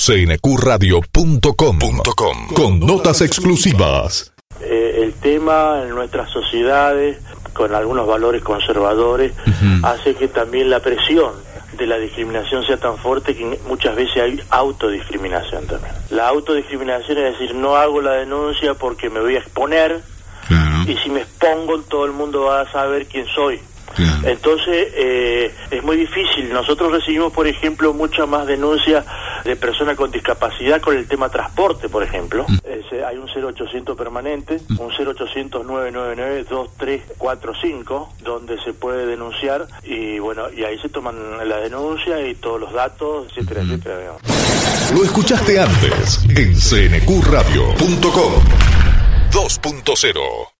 cnqradio.com con notas exclusivas. El tema en nuestras sociedades, con algunos valores conservadores, hace que también la presión de la discriminación sea tan fuerte que muchas veces hay autodiscriminación también. La autodiscriminación es decir, no hago la denuncia porque me voy a exponer, y si me expongo todo el mundo va a saber quién soy. Entonces es muy difícil. Nosotros recibimos, por ejemplo, muchas más denuncias de personas con discapacidad con el tema transporte, por ejemplo. Hay un 0800 permanente, un 0800-999-2345, donde se puede denunciar, y bueno, y ahí se toman la denuncia y todos los datos, etcétera, etcétera. Lo escuchaste antes en cnqradio.com 2.0.